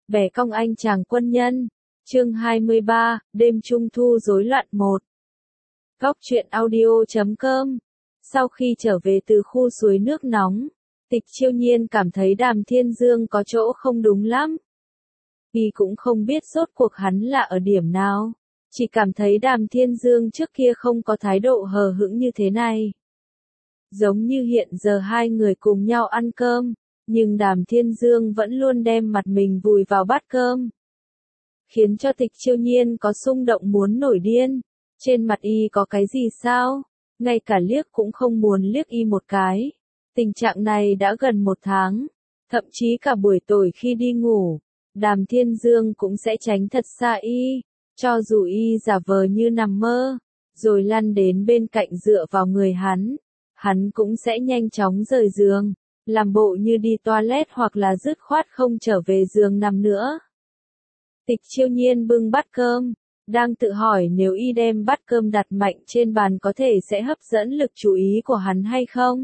Bẻ cong anh chàng quân nhân. Chương 23, đêm trung thu rối loạn 1. Góc truyện audio.com. Sau khi trở về từ khu suối nước nóng, Tịch Chiêu Nhiên cảm thấy Đàm Thiên Dương có chỗ không đúng lắm. Y cũng không biết rốt cuộc hắn là ở điểm nào, chỉ cảm thấy Đàm Thiên Dương trước kia không có thái độ hờ hững như thế này. Giống như hiện giờ hai người cùng nhau ăn cơm, nhưng Đàm Thiên Dương vẫn luôn đem mặt mình vùi vào bát cơm, khiến cho Tịch Chiêu Nhiên có xung động muốn nổi điên. Trên mặt y có cái gì sao? Ngay cả liếc cũng không muốn liếc y một cái. Tình trạng này đã gần 1 tháng, thậm chí cả buổi tối khi đi ngủ, Đàm Thiên Dương cũng sẽ tránh thật xa y, cho dù y giả vờ như nằm mơ, rồi lăn đến bên cạnh dựa vào người hắn cũng sẽ nhanh chóng rời giường, làm bộ như đi toilet hoặc là dứt khoát không trở về giường nằm nữa. Tịch Chiêu Nhiên bưng bát cơm, đang tự hỏi nếu y đem bát cơm đặt mạnh trên bàn có thể sẽ hấp dẫn lực chú ý của hắn hay không.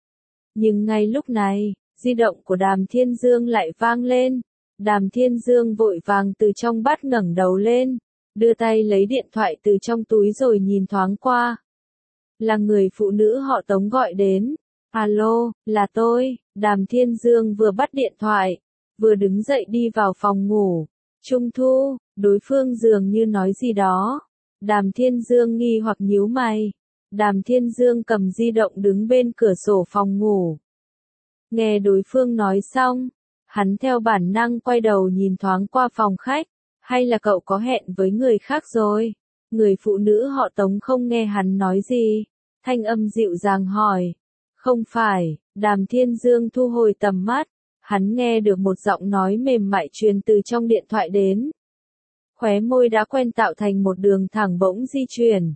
Nhưng ngay lúc này, di động của Đàm Thiên Dương lại vang lên. Đàm Thiên Dương vội vàng từ trong bát ngẩng đầu lên, đưa tay lấy điện thoại từ trong túi rồi nhìn thoáng qua. Là người phụ nữ họ Tống gọi đến. Alo, là tôi. Đàm Thiên Dương vừa bắt điện thoại, vừa đứng dậy đi vào phòng ngủ. Trung thu, đối phương dường như nói gì đó. Đàm Thiên Dương nghi hoặc nhíu mày. Đàm Thiên Dương cầm di động đứng bên cửa sổ phòng ngủ. Nghe đối phương nói xong, hắn theo bản năng quay đầu nhìn thoáng qua phòng khách. Hay là cậu có hẹn với người khác rồi? Người phụ nữ họ Tống không nghe hắn nói gì. Thanh âm dịu dàng hỏi. Không phải. Đàm Thiên Dương thu hồi tầm mắt. Hắn nghe được một giọng nói mềm mại truyền từ trong điện thoại đến. Khóe môi đã quen tạo thành một đường thẳng bỗng di chuyển.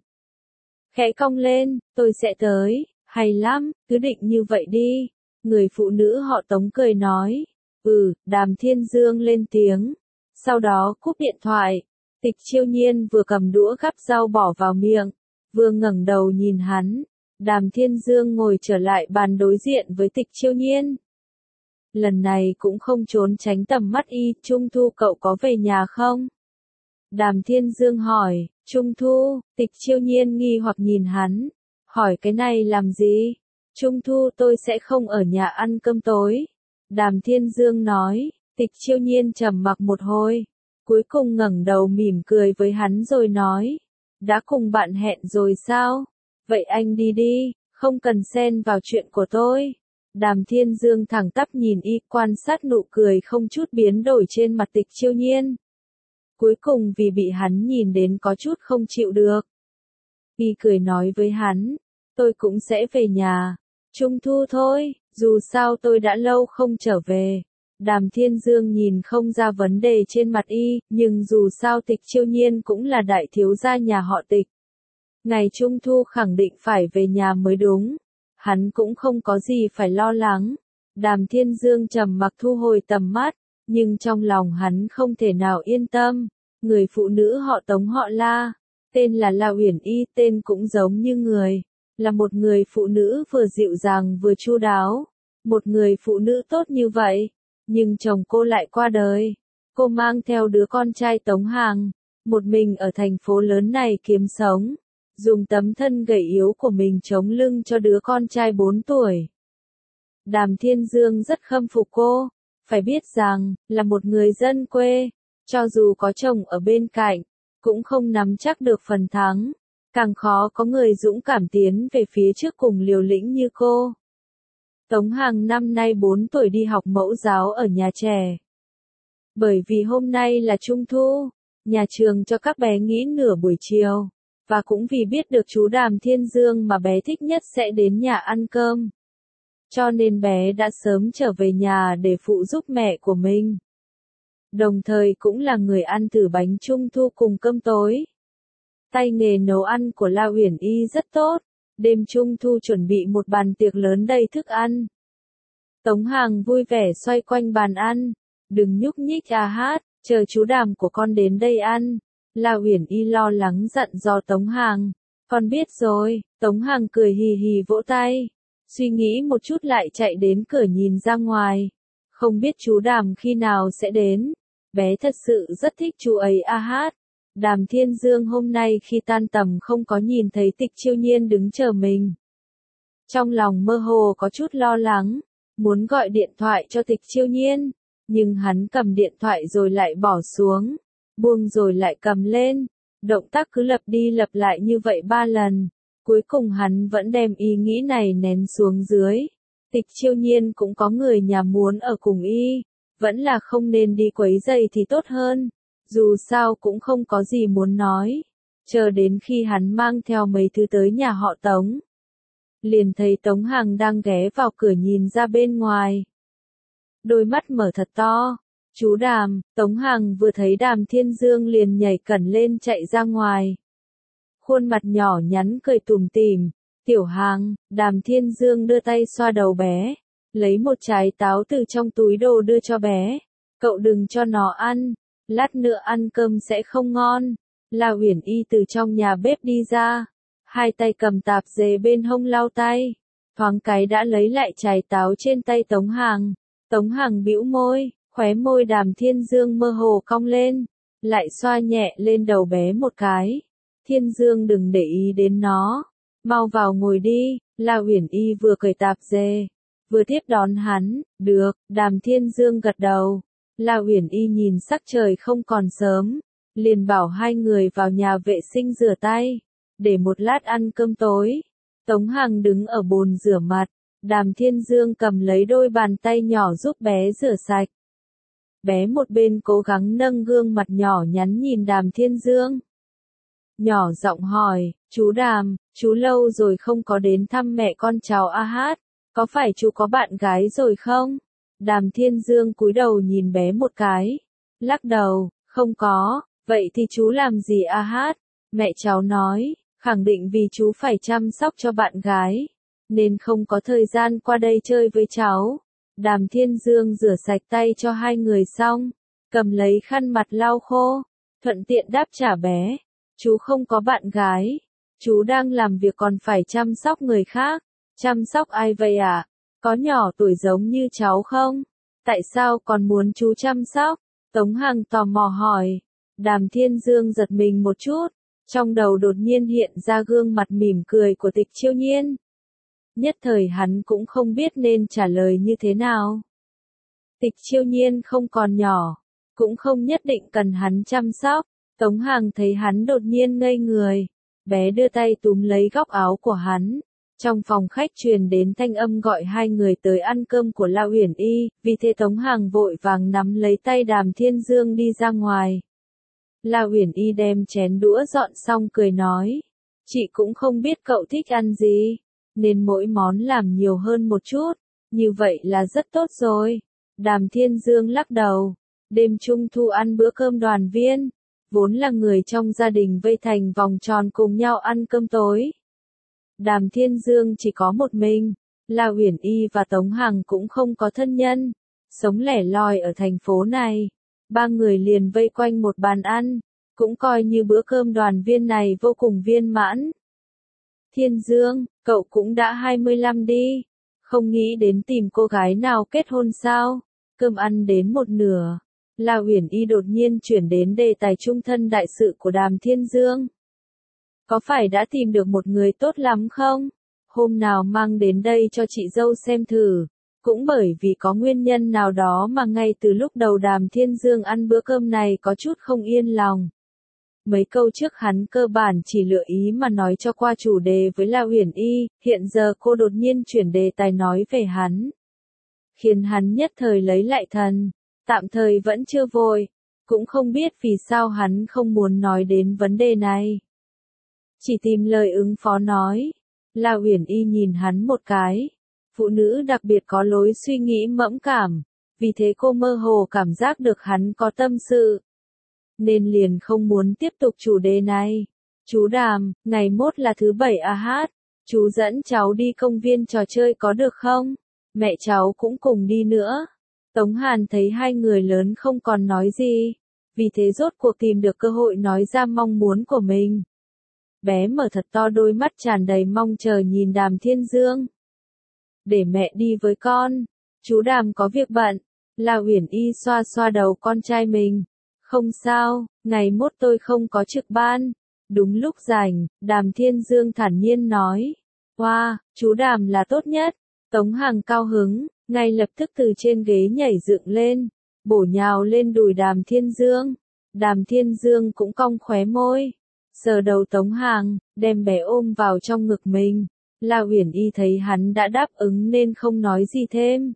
Khẽ cong lên, tôi sẽ tới. Hay lắm, cứ định như vậy đi. Người phụ nữ họ Tống cười nói. Đàm Thiên Dương lên tiếng. Sau đó cúp điện thoại. Tịch Chiêu Nhiên vừa cầm đũa gắp rau bỏ vào miệng, vừa ngẩng đầu nhìn hắn. Đàm Thiên Dương ngồi trở lại bàn đối diện với Tịch Chiêu Nhiên. Lần này cũng không trốn tránh tầm mắt y. Trung thu cậu có về nhà không? Đàm Thiên Dương hỏi. Trung thu. Tịch Chiêu Nhiên nghi hoặc nhìn hắn. Hỏi cái này làm gì? Trung thu tôi sẽ không ở nhà ăn cơm tối. Đàm Thiên Dương nói. Tịch Chiêu Nhiên trầm mặc một hồi, cuối cùng ngẩng đầu mỉm cười với hắn rồi nói. Đã cùng bạn hẹn rồi sao? Vậy anh đi đi, không cần xen vào chuyện của tôi. Đàm Thiên Dương thẳng tắp nhìn y, quan sát nụ cười không chút biến đổi trên mặt Tịch Chiêu Nhiên. Cuối cùng vì bị hắn nhìn đến có chút không chịu được, y cười nói với hắn. Tôi cũng sẽ về nhà. Trung thu thôi, dù sao tôi đã lâu không trở về. Đàm Thiên Dương nhìn không ra vấn đề trên mặt y, nhưng dù sao Tịch Chiêu Nhiên cũng là đại thiếu gia nhà họ Tịch. Ngày Trung thu khẳng định phải về nhà mới đúng. Hắn cũng không có gì phải lo lắng. Đàm Thiên Dương trầm mặc thu hồi tầm mắt, nhưng trong lòng hắn không thể nào yên tâm. Người phụ nữ họ Tống họ La, tên là La Uyển Y, tên cũng giống như người, là một người phụ nữ vừa dịu dàng vừa chu đáo. Một người phụ nữ tốt như vậy. Nhưng chồng cô lại qua đời. Cô mang theo đứa con trai Tống Hàng, một mình ở thành phố lớn này kiếm sống, dùng tấm thân gầy yếu của mình chống lưng cho đứa con trai 4 tuổi. Đàm Thiên Dương rất khâm phục cô, phải biết rằng, là một người dân quê, cho dù có chồng ở bên cạnh, cũng không nắm chắc được phần thắng, càng khó có người dũng cảm tiến về phía trước cùng liều lĩnh như cô. Tống Hàng năm nay 4 tuổi đi học mẫu giáo ở nhà trẻ. Bởi vì hôm nay là Trung thu, nhà trường cho các bé nghỉ nửa buổi chiều, và cũng vì biết được chú Đàm Thiên Dương mà bé thích nhất sẽ đến nhà ăn cơm. Cho nên bé đã sớm trở về nhà để phụ giúp mẹ của mình. Đồng thời cũng là người ăn thử bánh Trung thu cùng cơm tối. Tay nghề nấu ăn của La Uyển Y rất tốt. Đêm Trung thu chuẩn bị một bàn tiệc lớn đầy thức ăn. Tống Hàng vui vẻ xoay quanh bàn ăn. Đừng nhúc nhích hát, chờ chú Đàm của con đến đây ăn. La Uyển Y lo lắng dặn dò Tống Hàng. Con biết rồi. Tống Hàng cười hì hì vỗ tay. Suy nghĩ một chút lại chạy đến cửa nhìn ra ngoài. Không biết chú Đàm khi nào sẽ đến. Bé thật sự rất thích chú ấy a hát. Đàm Thiên Dương hôm nay khi tan tầm không có nhìn thấy Tịch Chiêu Nhiên đứng chờ mình. Trong lòng mơ hồ có chút lo lắng, muốn gọi điện thoại cho Tịch Chiêu Nhiên, nhưng hắn cầm điện thoại rồi lại bỏ xuống, buông rồi lại cầm lên, động tác cứ lặp đi lặp lại như vậy 3 lần, cuối cùng hắn vẫn đem ý nghĩ này nén xuống dưới. Tịch Chiêu Nhiên cũng có người nhà muốn ở cùng y, vẫn là không nên đi quấy rầy thì tốt hơn, dù sao cũng không có gì muốn nói, chờ đến khi hắn mang theo mấy thứ tới nhà họ Tống. Liền thấy Tống Hằng đang ghé vào cửa nhìn ra bên ngoài. Đôi mắt mở thật to. Chú Đàm, Tống Hằng vừa thấy Đàm Thiên Dương liền nhảy cẩn lên chạy ra ngoài. Khuôn mặt nhỏ nhắn cười tủm tỉm. Tiểu Hằng, Đàm Thiên Dương đưa tay xoa đầu bé. Lấy một trái táo từ trong túi đồ đưa cho bé. Cậu đừng cho nó ăn. Lát nữa ăn cơm sẽ không ngon. La Uyển Y từ trong nhà bếp đi ra. Hai tay cầm tạp dề bên hông lau tay, thoáng cái đã lấy lại trái táo trên tay Tống Hằng. Tống Hằng bĩu môi, khóe môi Đàm Thiên Dương mơ hồ cong lên, lại xoa nhẹ lên đầu bé một cái. Thiên Dương đừng để ý đến nó, mau vào ngồi đi. La Uyển Y vừa cởi tạp dề, vừa tiếp đón hắn. Được, Đàm Thiên Dương gật đầu. La Uyển Y nhìn sắc trời không còn sớm, liền bảo hai người vào nhà vệ sinh rửa tay, để một lát ăn cơm tối. Tống Hằng đứng ở bồn rửa mặt, Đàm Thiên Dương cầm lấy đôi bàn tay nhỏ giúp bé rửa sạch. Bé một bên cố gắng nâng gương mặt nhỏ nhắn nhìn Đàm Thiên Dương. Nhỏ giọng hỏi, chú Đàm, chú lâu rồi không có đến thăm mẹ con cháu a hát, có phải chú có bạn gái rồi không? Đàm Thiên Dương cúi đầu nhìn bé một cái, lắc đầu, không có. Vậy thì chú làm gì a hát? Mẹ cháu nói, khẳng định vì chú phải chăm sóc cho bạn gái, nên không có thời gian qua đây chơi với cháu. Đàm Thiên Dương rửa sạch tay cho hai người xong, cầm lấy khăn mặt lau khô, thuận tiện đáp trả bé. Chú không có bạn gái, chú đang làm việc còn phải chăm sóc người khác. Chăm sóc ai vậy ạ? Có nhỏ tuổi giống như cháu không? Tại sao còn muốn chú chăm sóc? Tống Hằng tò mò hỏi. Đàm Thiên Dương giật mình một chút, trong đầu đột nhiên hiện ra gương mặt mỉm cười của Tịch Chiêu Nhiên. Nhất thời hắn cũng không biết nên trả lời như thế nào. Tịch Chiêu Nhiên không còn nhỏ, cũng không nhất định cần hắn chăm sóc. Tống Hằng thấy hắn đột nhiên ngây người, bé đưa tay túm lấy góc áo của hắn. Trong phòng khách truyền đến thanh âm gọi hai người tới ăn cơm của La Uyển Y, vì thế Tống Hằng vội vàng nắm lấy tay Đàm Thiên Dương đi ra ngoài. La Uyển Y đem chén đũa dọn xong cười nói, chị cũng không biết cậu thích ăn gì, nên mỗi món làm nhiều hơn một chút, như vậy là rất tốt rồi. Đàm Thiên Dương lắc đầu, đêm trung thu ăn bữa cơm đoàn viên, vốn là người trong gia đình vây thành vòng tròn cùng nhau ăn cơm tối. Đàm Thiên Dương chỉ có một mình, La Uyển Y và Tống Hằng cũng không có thân nhân, sống lẻ loi ở thành phố này. Ba người liền vây quanh một bàn ăn, cũng coi như bữa cơm đoàn viên này vô cùng viên mãn. Thiên Dương, cậu cũng đã 25 đi, không nghĩ đến tìm cô gái nào kết hôn sao? Cơm ăn đến một nửa, La Uyển Y đột nhiên chuyển đến đề tài chung thân đại sự của Đàm Thiên Dương. Có phải đã tìm được một người tốt lắm không? Hôm nào mang đến đây cho chị dâu xem thử. Cũng bởi vì có nguyên nhân nào đó mà ngay từ lúc đầu Đàm Thiên Dương ăn bữa cơm này có chút không yên lòng. Mấy câu trước hắn cơ bản chỉ lựa ý mà nói cho qua chủ đề với La Uyển Y, hiện giờ cô đột nhiên chuyển đề tài nói về hắn. Khiến hắn nhất thời lấy lại thần, tạm thời vẫn chưa vội, cũng không biết vì sao hắn không muốn nói đến vấn đề này. Chỉ tìm lời ứng phó nói. La Uyển Y nhìn hắn một cái. Phụ nữ đặc biệt có lối suy nghĩ mẫn cảm, vì thế cô mơ hồ cảm giác được hắn có tâm sự. Nên liền không muốn tiếp tục chủ đề này. Chú Đàm, ngày mốt là thứ bảy a hát, chú dẫn cháu đi công viên trò chơi có được không? Mẹ cháu cũng cùng đi nữa. Tống Hàn thấy hai người lớn không còn nói gì, vì thế rốt cuộc tìm được cơ hội nói ra mong muốn của mình. Bé mở thật to đôi mắt tràn đầy mong chờ nhìn Đàm Thiên Dương. Để mẹ đi với con, chú Đàm có việc bận, La Uyển Y xoa xoa đầu con trai mình. Không sao, ngày mốt tôi không có trực ban. Đúng lúc rảnh, Đàm Thiên Dương thản nhiên nói. Wow, chú Đàm là tốt nhất. Tống Hằng cao hứng, ngay lập tức từ trên ghế nhảy dựng lên, bổ nhào lên đùi Đàm Thiên Dương. Đàm Thiên Dương cũng cong khóe môi, sờ đầu Tống Hằng, đem bé ôm vào trong ngực mình. La Uyển Y thấy hắn đã đáp ứng nên không nói gì thêm.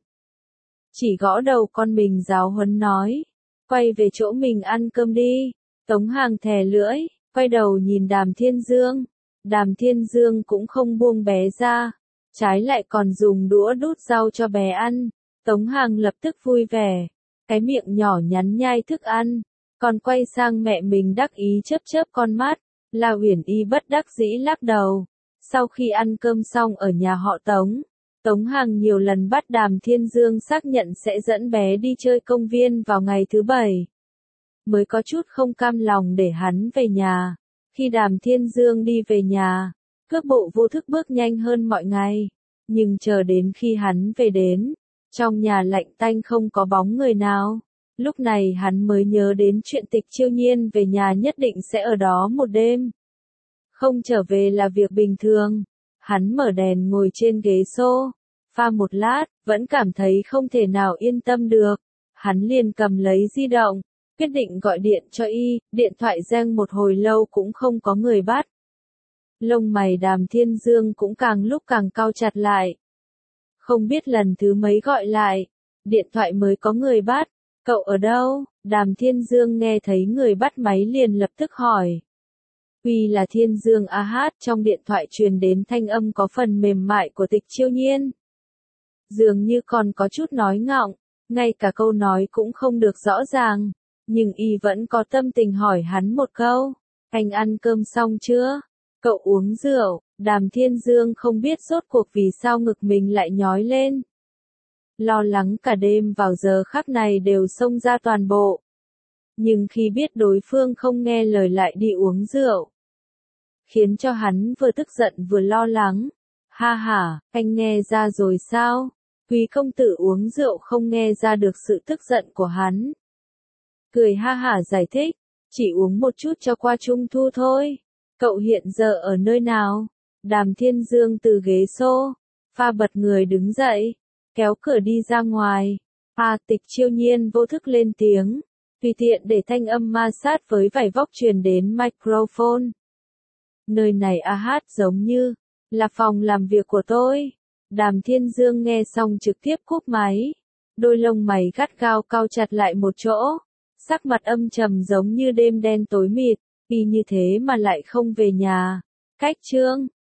Chỉ gõ đầu con mình giáo huấn nói, quay về chỗ mình ăn cơm đi. Tống Hằng thè lưỡi, quay đầu nhìn Đàm Thiên Dương. Đàm Thiên Dương cũng không buông bé ra, trái lại còn dùng đũa đút rau cho bé ăn. Tống Hằng lập tức vui vẻ, cái miệng nhỏ nhắn nhai thức ăn, còn quay sang mẹ mình đắc ý chớp chớp con mắt. La Uyển Y bất đắc dĩ lắc đầu. Sau khi ăn cơm xong ở nhà họ Tống, Tống Hằng nhiều lần bắt Đàm Thiên Dương xác nhận sẽ dẫn bé đi chơi công viên vào ngày thứ Bảy. Mới có chút không cam lòng để hắn về nhà. Khi Đàm Thiên Dương đi về nhà, cước bộ vô thức bước nhanh hơn mọi ngày. Nhưng chờ đến khi hắn về đến, trong nhà lạnh tanh không có bóng người nào. Lúc này hắn mới nhớ đến chuyện Tịch Chiêu Nhiên về nhà nhất định sẽ ở đó một đêm. Không trở về là việc bình thường. Hắn mở đèn ngồi trên ghế sofa một lát, vẫn cảm thấy không thể nào yên tâm được. Hắn liền cầm lấy di động, quyết định gọi điện cho Y, điện thoại reng một hồi lâu cũng không có người bắt. Lông mày Đàm Thiên Dương cũng càng lúc càng cau chặt lại. Không biết lần thứ mấy gọi lại, điện thoại mới có người bắt. Cậu ở đâu? Đàm Thiên Dương nghe thấy người bắt máy liền lập tức hỏi. Vì là Thiên Dương trong điện thoại truyền đến thanh âm có phần mềm mại của Tịch Chiêu Nhiên. Dường như còn có chút nói ngọng, ngay cả câu nói cũng không được rõ ràng, nhưng Y vẫn có tâm tình hỏi hắn một câu. Anh ăn cơm xong chưa? Cậu uống rượu? Đàm Thiên Dương không biết rốt cuộc vì sao ngực mình lại nhói lên. Lo lắng cả đêm vào giờ khắc này đều xông ra toàn bộ. Nhưng khi biết đối phương không nghe lời lại đi uống rượu, khiến cho hắn vừa tức giận vừa lo lắng. Ha ha, anh nghe ra rồi sao? Quý công tử uống rượu không nghe ra được sự tức giận của hắn. Cười ha hả giải thích, chỉ uống một chút cho qua Trung thu thôi. Cậu hiện giờ ở nơi nào? Đàm Thiên Dương từ ghế sofa bật người đứng dậy, kéo cửa đi ra ngoài. Tịch Chiêu Nhiên vô thức lên tiếng, tùy tiện để thanh âm ma sát với vải vóc truyền đến microphone. Nơi này giống như là phòng làm việc của tôi. Đàm Thiên Dương nghe xong trực tiếp cúp máy. Đôi lông mày gắt gao cau chặt lại một chỗ. Sắc mặt âm trầm giống như đêm đen tối mịt. Y như thế mà lại không về nhà. Cách chương